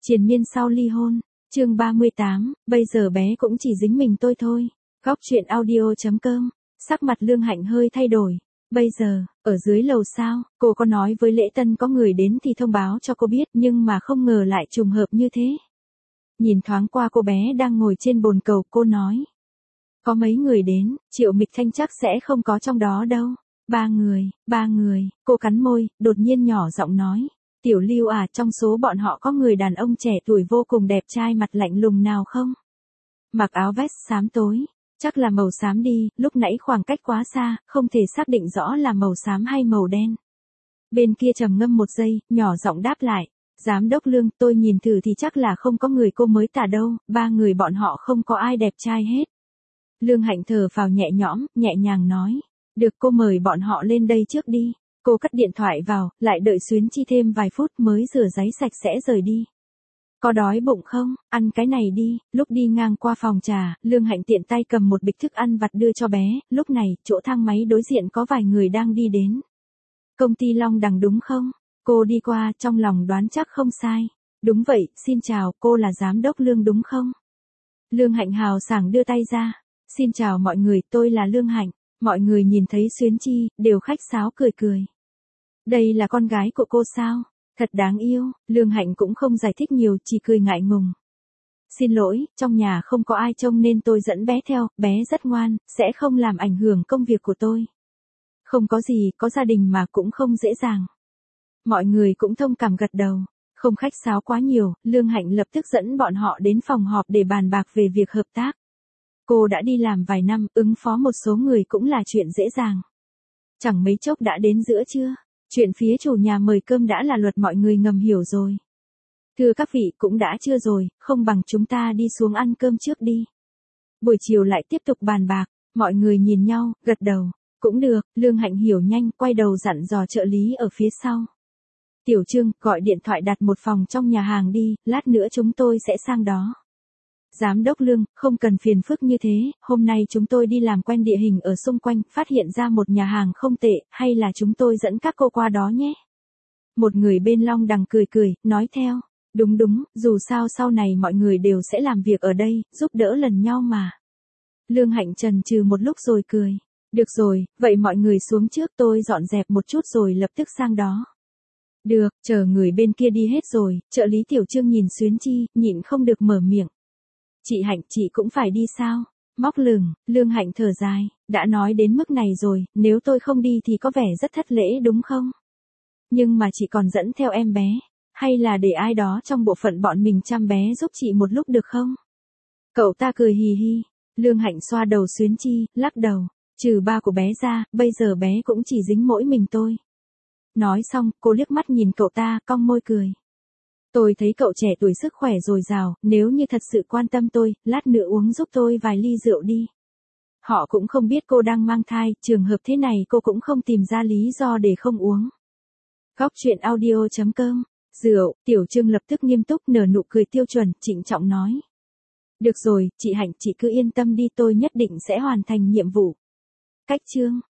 Triền miên sau ly hôn, chương 38, bây giờ bé cũng chỉ dính mình tôi thôi. Góc truyện audio.com, sắc mặt Lương Hạnh hơi thay đổi. Bây giờ, ở dưới lầu sao, cô có nói với Lễ Tân có người đến thì thông báo cho cô biết nhưng mà không ngờ lại trùng hợp như thế. Nhìn thoáng qua cô bé đang ngồi trên bồn cầu cô nói. Có mấy người đến, Triệu Mịch Thanh chắc sẽ không có trong đó đâu. Ba người, cô cắn môi, đột nhiên nhỏ giọng nói. Tiểu Lưu à, trong số bọn họ có người đàn ông trẻ tuổi vô cùng đẹp trai mặt lạnh lùng nào không? Mặc áo vest xám tối, chắc là màu xám đi, lúc nãy khoảng cách quá xa, không thể xác định rõ là màu xám hay màu đen. Bên kia trầm ngâm một giây, nhỏ giọng đáp lại. Giám đốc Lương, tôi nhìn thử thì chắc là không có người cô mới tả đâu, ba người bọn họ không có ai đẹp trai hết. Lương Hạnh thở phào nhẹ nhõm, nhẹ nhàng nói. Được, cô mời bọn họ lên đây trước đi. Cô cất điện thoại vào, lại đợi Xuyến Chi thêm vài phút mới rửa ráy sạch sẽ rời đi. Có đói bụng không? Ăn cái này đi. Lúc đi ngang qua phòng trà, Lương Hạnh tiện tay cầm một bịch thức ăn vặt đưa cho bé. Lúc này, chỗ thang máy đối diện có vài người đang đi đến. Công ty Long Đằng đúng không? Cô đi qua, trong lòng đoán chắc không sai. Đúng vậy, xin chào, cô là giám đốc Lương đúng không? Lương Hạnh hào sảng đưa tay ra. Xin chào mọi người, tôi là Lương Hạnh. Mọi người nhìn thấy Xuyến Chi, đều khách sáo cười cười. Đây là con gái của cô sao? Thật đáng yêu, Lương Hạnh cũng không giải thích nhiều, chỉ cười ngại ngùng. Xin lỗi, trong nhà không có ai trông nên tôi dẫn bé theo, bé rất ngoan, sẽ không làm ảnh hưởng công việc của tôi. Không có gì, có gia đình mà cũng không dễ dàng. Mọi người cũng thông cảm gật đầu, không khách sáo quá nhiều, Lương Hạnh lập tức dẫn bọn họ đến phòng họp để bàn bạc về việc hợp tác. Cô đã đi làm vài năm, ứng phó một số người cũng là chuyện dễ dàng. Chẳng mấy chốc đã đến giữa trưa, chuyện phía chủ nhà mời cơm đã là luật mọi người ngầm hiểu rồi. Thưa các vị, cũng đã trưa rồi, không bằng chúng ta đi xuống ăn cơm trước đi. Buổi chiều lại tiếp tục bàn bạc, mọi người nhìn nhau, gật đầu. Cũng được, Lương Hạnh hiểu nhanh, quay đầu dặn dò trợ lý ở phía sau. Tiểu Trương, gọi điện thoại đặt một phòng trong nhà hàng đi, lát nữa chúng tôi sẽ sang đó. Giám đốc Lương, không cần phiền phức như thế, hôm nay chúng tôi đi làm quen địa hình ở xung quanh, phát hiện ra một nhà hàng không tệ, hay là chúng tôi dẫn các cô qua đó nhé. Một người bên Long Đằng cười cười, nói theo. Đúng, dù sao sau này mọi người đều sẽ làm việc ở đây, giúp đỡ lần nhau mà. Lương Hạnh chần chừ một lúc rồi cười. Được rồi, vậy mọi người xuống trước, tôi dọn dẹp một chút rồi lập tức sang đó. Được, chờ người bên kia đi hết rồi, trợ lý Tiểu Trương nhìn Xuyến Chi, nhịn không được mở miệng. Chị Hạnh, chị cũng phải đi sao? Móc lửng, Lương Hạnh thở dài, đã nói đến mức này rồi, nếu tôi không đi thì có vẻ rất thất lễ đúng không? Nhưng mà chị còn dẫn theo em bé, hay là để ai đó trong bộ phận bọn mình chăm bé giúp chị một lúc được không? Cậu ta cười hì hì, Lương Hạnh xoa đầu Xuyến Chi, lắc đầu, trừ ba của bé ra, bây giờ bé cũng chỉ dính mỗi mình tôi. Nói xong, cô liếc mắt nhìn cậu ta, cong môi cười. Tôi thấy cậu trẻ tuổi sức khỏe dồi dào, nếu như thật sự quan tâm tôi, lát nữa uống giúp tôi vài ly rượu đi. Họ cũng không biết cô đang mang thai, trường hợp thế này cô cũng không tìm ra lý do để không uống. Góc truyện audio.com, rượu, Tiểu Trương lập tức nghiêm túc nở nụ cười tiêu chuẩn, trịnh trọng nói. Được rồi, chị Hạnh, chị cứ yên tâm đi, tôi nhất định sẽ hoàn thành nhiệm vụ. Cách chương